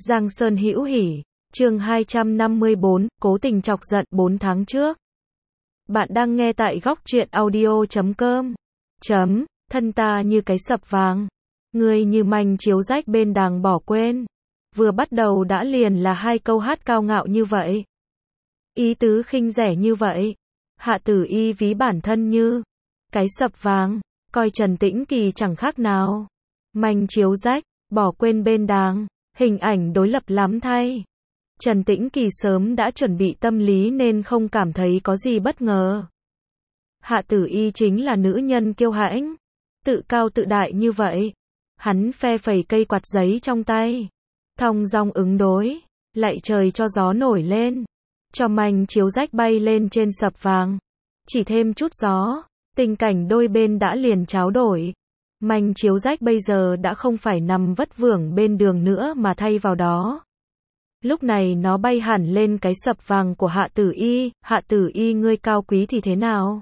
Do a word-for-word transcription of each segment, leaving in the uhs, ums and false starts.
Giang Sơn hữu hỉ, chương hai trăm năm mươi bốn, cố tình chọc giận bốn tháng trước. Bạn đang nghe tại góc truyện audio chấm com. Chấm, thân ta như cái sập vàng, người như manh chiếu rách bên đàng bỏ quên. Vừa bắt đầu đã liền là hai câu hát cao ngạo như vậy. Ý tứ khinh rẻ như vậy. Hạ Tử Y ví bản thân như cái sập vàng, coi Trần Tĩnh Kỳ chẳng khác nào manh chiếu rách, bỏ quên bên đàng. Hình ảnh đối lập lắm thay. Trần Tĩnh Kỳ sớm đã chuẩn bị tâm lý nên không cảm thấy có gì bất ngờ. Hạ Tử Y chính là nữ nhân kiêu hãnh, tự cao tự đại như vậy. Hắn phe phẩy cây quạt giấy trong tay, thong dong ứng đối, lạy trời cho gió nổi lên, cho manh chiếu rách bay lên trên sập vàng. Chỉ thêm chút gió, tình cảnh đôi bên đã liền tráo đổi. Manh chiếu rách bây giờ đã không phải nằm vất vưởng bên đường nữa mà thay vào đó. Lúc này nó bay hẳn lên cái sập vàng của Hạ Tử Y. Hạ Tử Y ngươi cao quý thì thế nào?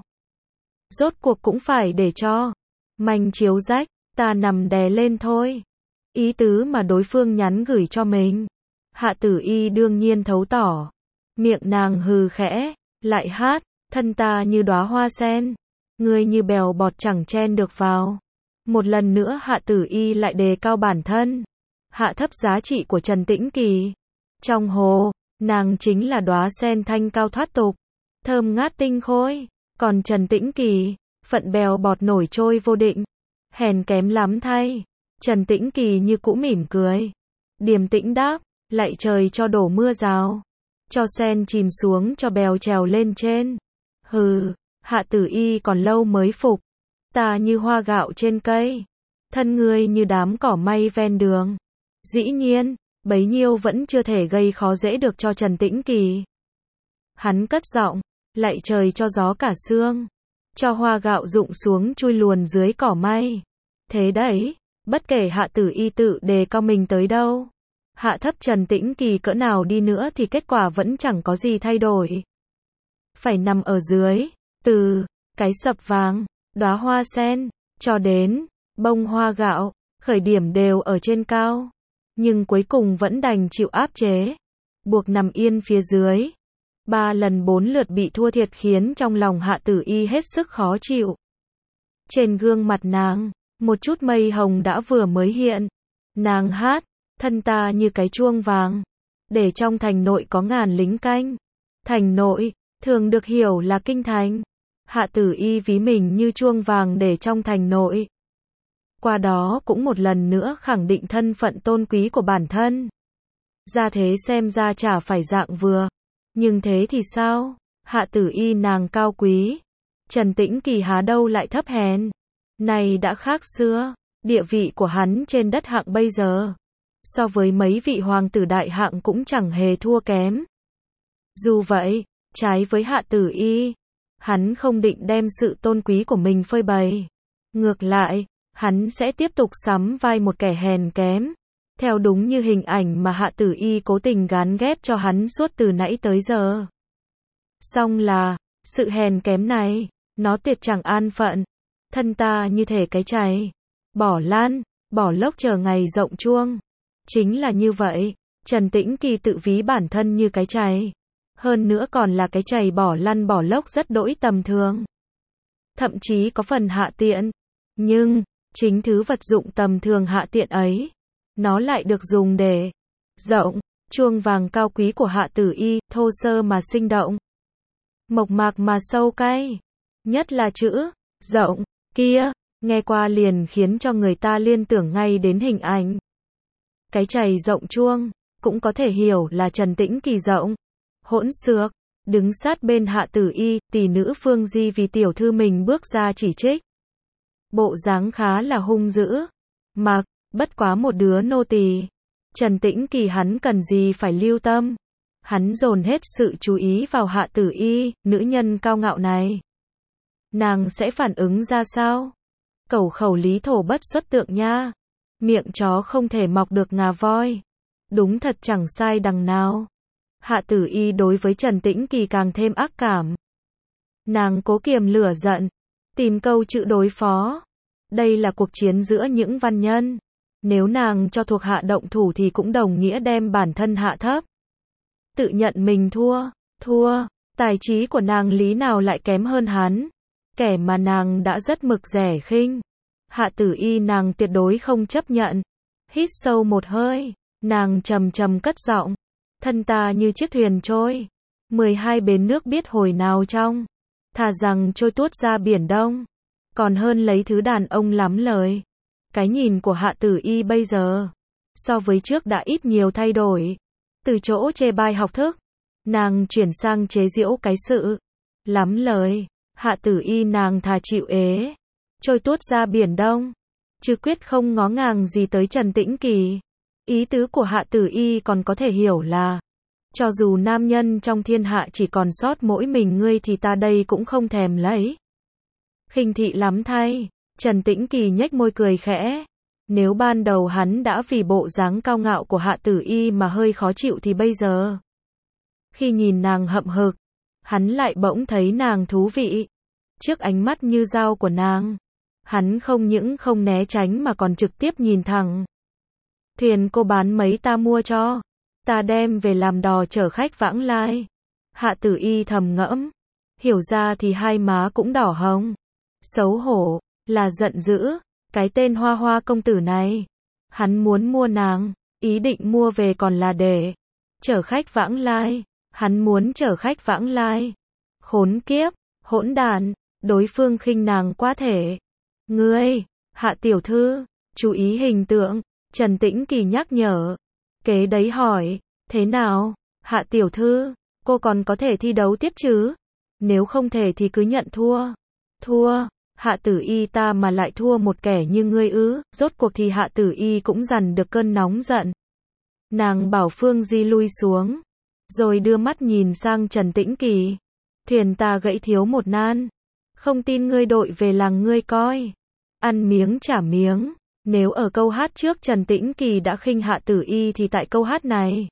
Rốt cuộc cũng phải để cho manh chiếu rách, ta nằm đè lên thôi. Ý tứ mà đối phương nhắn gửi cho mình. Hạ Tử Y đương nhiên thấu tỏ. Miệng nàng hừ khẽ, lại hát, thân ta như đóa hoa sen, ngươi như bèo bọt chẳng chen được vào. Một lần nữa Hạ Tử Y lại đề cao bản thân, hạ thấp giá trị của Trần Tĩnh Kỳ. Trong hồ, nàng chính là đóa sen thanh cao thoát tục, thơm ngát tinh khôi, còn Trần Tĩnh Kỳ, phận bèo bọt nổi trôi vô định, hèn kém lắm thay. Trần Tĩnh Kỳ như cũ mỉm cười, điềm tĩnh đáp, lạy trời cho đổ mưa rào, cho sen chìm xuống cho bèo trèo lên trên. Hừ, Hạ Tử Y còn lâu mới phục. Ta như hoa gạo trên cây, thân ngươi như đám cỏ may ven đường. Dĩ nhiên, bấy nhiêu vẫn chưa thể gây khó dễ được cho Trần Tĩnh Kỳ. Hắn cất giọng, lạy trời cho gió cả sương, cho hoa gạo rụng xuống chui luồn dưới cỏ may. Thế đấy, bất kể Hạ Tử Y tự đề cao mình tới đâu, hạ thấp Trần Tĩnh Kỳ cỡ nào đi nữa thì kết quả vẫn chẳng có gì thay đổi. Phải nằm ở dưới, từ cái sập vàng, đóa hoa sen, cho đến bông hoa gạo, khởi điểm đều ở trên cao, nhưng cuối cùng vẫn đành chịu áp chế, buộc nằm yên phía dưới. Ba lần bốn lượt bị thua thiệt khiến trong lòng Hạ Tử Y hết sức khó chịu. Trên gương mặt nàng, một chút mây hồng đã vừa mới hiện. Nàng hát, thân ta như cái chuông vàng, để trong thành nội có ngàn lính canh. Thành nội, thường được hiểu là kinh thành. Hạ Tử Y ví mình như chuông vàng để trong thành nội. Qua đó cũng một lần nữa khẳng định thân phận tôn quý của bản thân. Ra thế xem ra chả phải dạng vừa. Nhưng thế thì sao? Hạ Tử Y nàng cao quý. Trần Tĩnh Kỳ há đâu lại thấp hèn. Này đã khác xưa. Địa vị của hắn trên đất hạng bây giờ, so với mấy vị hoàng tử đại hạng cũng chẳng hề thua kém. Dù vậy, trái với Hạ Tử Y, hắn không định đem sự tôn quý của mình phơi bày. Ngược lại, hắn sẽ tiếp tục sắm vai một kẻ hèn kém, theo đúng như hình ảnh mà Hạ Tử Y cố tình gán ghép cho hắn suốt từ nãy tới giờ. Song là, sự hèn kém này, nó tuyệt chẳng an phận. Thân ta như thể cái chày, bỏ lan, bỏ lốc chờ ngày rộng chuông. Chính là như vậy, Trần Tĩnh Kỳ tự ví bản thân như cái chày. Hơn nữa còn là cái chày bỏ lăn bỏ lốc rất đỗi tầm thường. Thậm chí có phần hạ tiện. Nhưng, chính thứ vật dụng tầm thường hạ tiện ấy, nó lại được dùng để rộng, chuông vàng cao quý của Hạ Tử Y, thô sơ mà sinh động, mộc mạc mà sâu cay. Nhất là chữ rộng kia, nghe qua liền khiến cho người ta liên tưởng ngay đến hình ảnh cái chày rộng chuông, cũng có thể hiểu là Trần Tĩnh Kỳ rộng, hỗn xược, đứng sát bên Hạ Tử Y. Tỷ nữ Phương Di vì tiểu thư mình bước ra chỉ trích, bộ dáng khá là hung dữ. Mặc, bất quá một đứa nô tỳ, Trần Tĩnh Kỳ hắn cần gì phải lưu tâm. Hắn dồn hết sự chú ý vào Hạ Tử Y, nữ nhân cao ngạo này. Nàng sẽ phản ứng ra sao? Cẩu khẩu lý thổ bất xuất tượng nha. Miệng chó không thể mọc được ngà voi. Đúng thật chẳng sai đằng nào. Hạ Tử Y đối với Trần Tĩnh Kỳ càng thêm ác cảm. Nàng cố kiềm lửa giận, tìm câu chữ đối phó. Đây là cuộc chiến giữa những văn nhân. Nếu nàng cho thuộc hạ động thủ thì cũng đồng nghĩa đem bản thân hạ thấp. Tự nhận mình thua, thua, tài trí của nàng lý nào lại kém hơn hắn. Kẻ mà nàng đã rất mực rẻ khinh. Hạ Tử Y nàng tuyệt đối không chấp nhận. Hít sâu một hơi, nàng trầm trầm cất giọng. Thân ta như chiếc thuyền trôi. mười hai bến nước biết hồi nào trong. Thà rằng trôi tuốt ra biển đông. Còn hơn lấy thứ đàn ông lắm lời. Cái nhìn của Hạ Tử Y bây giờ, so với trước đã ít nhiều thay đổi. Từ chỗ chê bai học thức, nàng chuyển sang chế giễu cái sự. Lắm lời, Hạ Tử Y nàng thà chịu ế. Trôi tuốt ra biển đông. Chứ quyết không ngó ngàng gì tới Trần Tĩnh Kỳ. Ý tứ của Hạ Tử Y còn có thể hiểu là, cho dù nam nhân trong thiên hạ chỉ còn sót mỗi mình ngươi thì ta đây cũng không thèm lấy. Khinh thị lắm thay. Trần Tĩnh Kỳ nhếch môi cười khẽ. Nếu ban đầu hắn đã vì bộ dáng cao ngạo của Hạ Tử Y mà hơi khó chịu thì bây giờ, khi nhìn nàng hậm hực, hắn lại bỗng thấy nàng thú vị. Trước ánh mắt như dao của nàng, hắn không những không né tránh mà còn trực tiếp nhìn thẳng. Thuyền cô bán mấy ta mua cho, ta đem về làm đò chở khách vãng lai. Hạ Tử Y thầm ngẫm, hiểu ra thì hai má cũng đỏ hồng. Xấu hổ, là giận dữ, cái tên Hoa Hoa công tử này. Hắn muốn mua nàng, ý định mua về còn là để chở khách vãng lai. Hắn muốn chở khách vãng lai. Khốn kiếp, hỗn đản, đối phương khinh nàng quá thể. Ngươi, Hạ tiểu thư, chú ý hình tượng. Trần Tĩnh Kỳ nhắc nhở. Kế đấy hỏi, thế nào, Hạ tiểu thư, cô còn có thể thi đấu tiếp chứ? Nếu không thể thì cứ nhận thua. Thua, Hạ Tử Y ta mà lại thua một kẻ như ngươi ư? Rốt cuộc thì Hạ Tử Y cũng dằn được cơn nóng giận. Nàng bảo Phương Di lui xuống, rồi đưa mắt nhìn sang Trần Tĩnh Kỳ. Thuyền ta gãy thiếu một nan, không tin ngươi đội về làng ngươi coi. Ăn miếng trả miếng. Nếu ở câu hát trước Trần Tĩnh Kỳ đã khinh Hạ Tử Y thì tại câu hát này,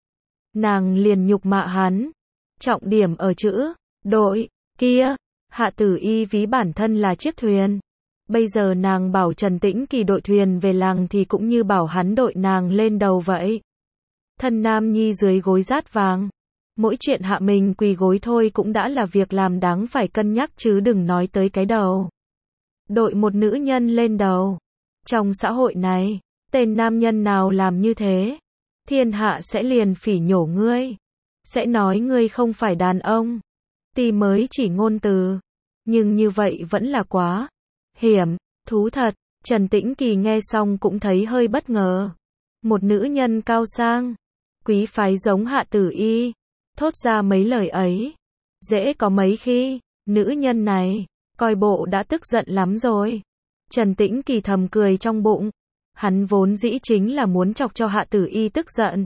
nàng liền nhục mạ hắn. Trọng điểm ở chữ đội kia. Hạ Tử Y ví bản thân là chiếc thuyền. Bây giờ nàng bảo Trần Tĩnh Kỳ đội thuyền về làng thì cũng như bảo hắn đội nàng lên đầu vậy. Thân nam nhi dưới gối rát vàng. Mỗi chuyện hạ mình quỳ gối thôi cũng đã là việc làm đáng phải cân nhắc chứ đừng nói tới cái đầu. Đội một nữ nhân lên đầu. Trong xã hội này, tên nam nhân nào làm như thế, thiên hạ sẽ liền phỉ nhổ ngươi. Sẽ nói ngươi không phải đàn ông. Tuy mới chỉ ngôn từ, nhưng như vậy vẫn là quá hiểm, thú thật. Trần Tĩnh Kỳ nghe xong cũng thấy hơi bất ngờ. Một nữ nhân cao sang, quý phái giống Hạ Tử Y, thốt ra mấy lời ấy, dễ có mấy khi, nữ nhân này, coi bộ đã tức giận lắm rồi. Trần Tĩnh Kỳ thầm cười trong bụng, hắn vốn dĩ chính là muốn chọc cho Hạ Tử Y tức giận.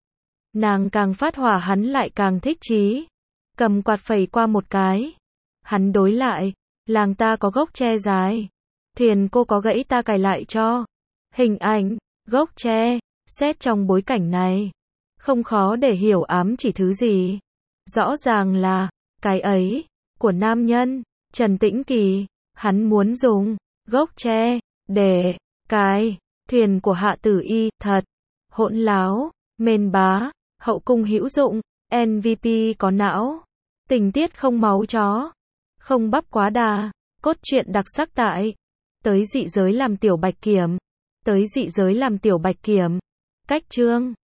Nàng càng phát hỏa hắn lại càng thích chí. Cầm quạt phẩy qua một cái. Hắn đối lại, làng ta có gốc tre dài. Thuyền cô có gãy ta cài lại cho. Hình ảnh, gốc tre, xét trong bối cảnh này, không khó để hiểu ám chỉ thứ gì. Rõ ràng là, cái ấy, của nam nhân, Trần Tĩnh Kỳ, hắn muốn dùng gốc tre để cài thuyền của Hạ Tử Y, thật hỗn láo, mên bá, hậu cung hữu dụng, em vê pê có não, tình tiết không máu chó, không bắp quá đà, cốt truyện đặc sắc tại tới dị giới làm tiểu bạch kiểm, tới dị giới làm tiểu bạch kiểm, cách chương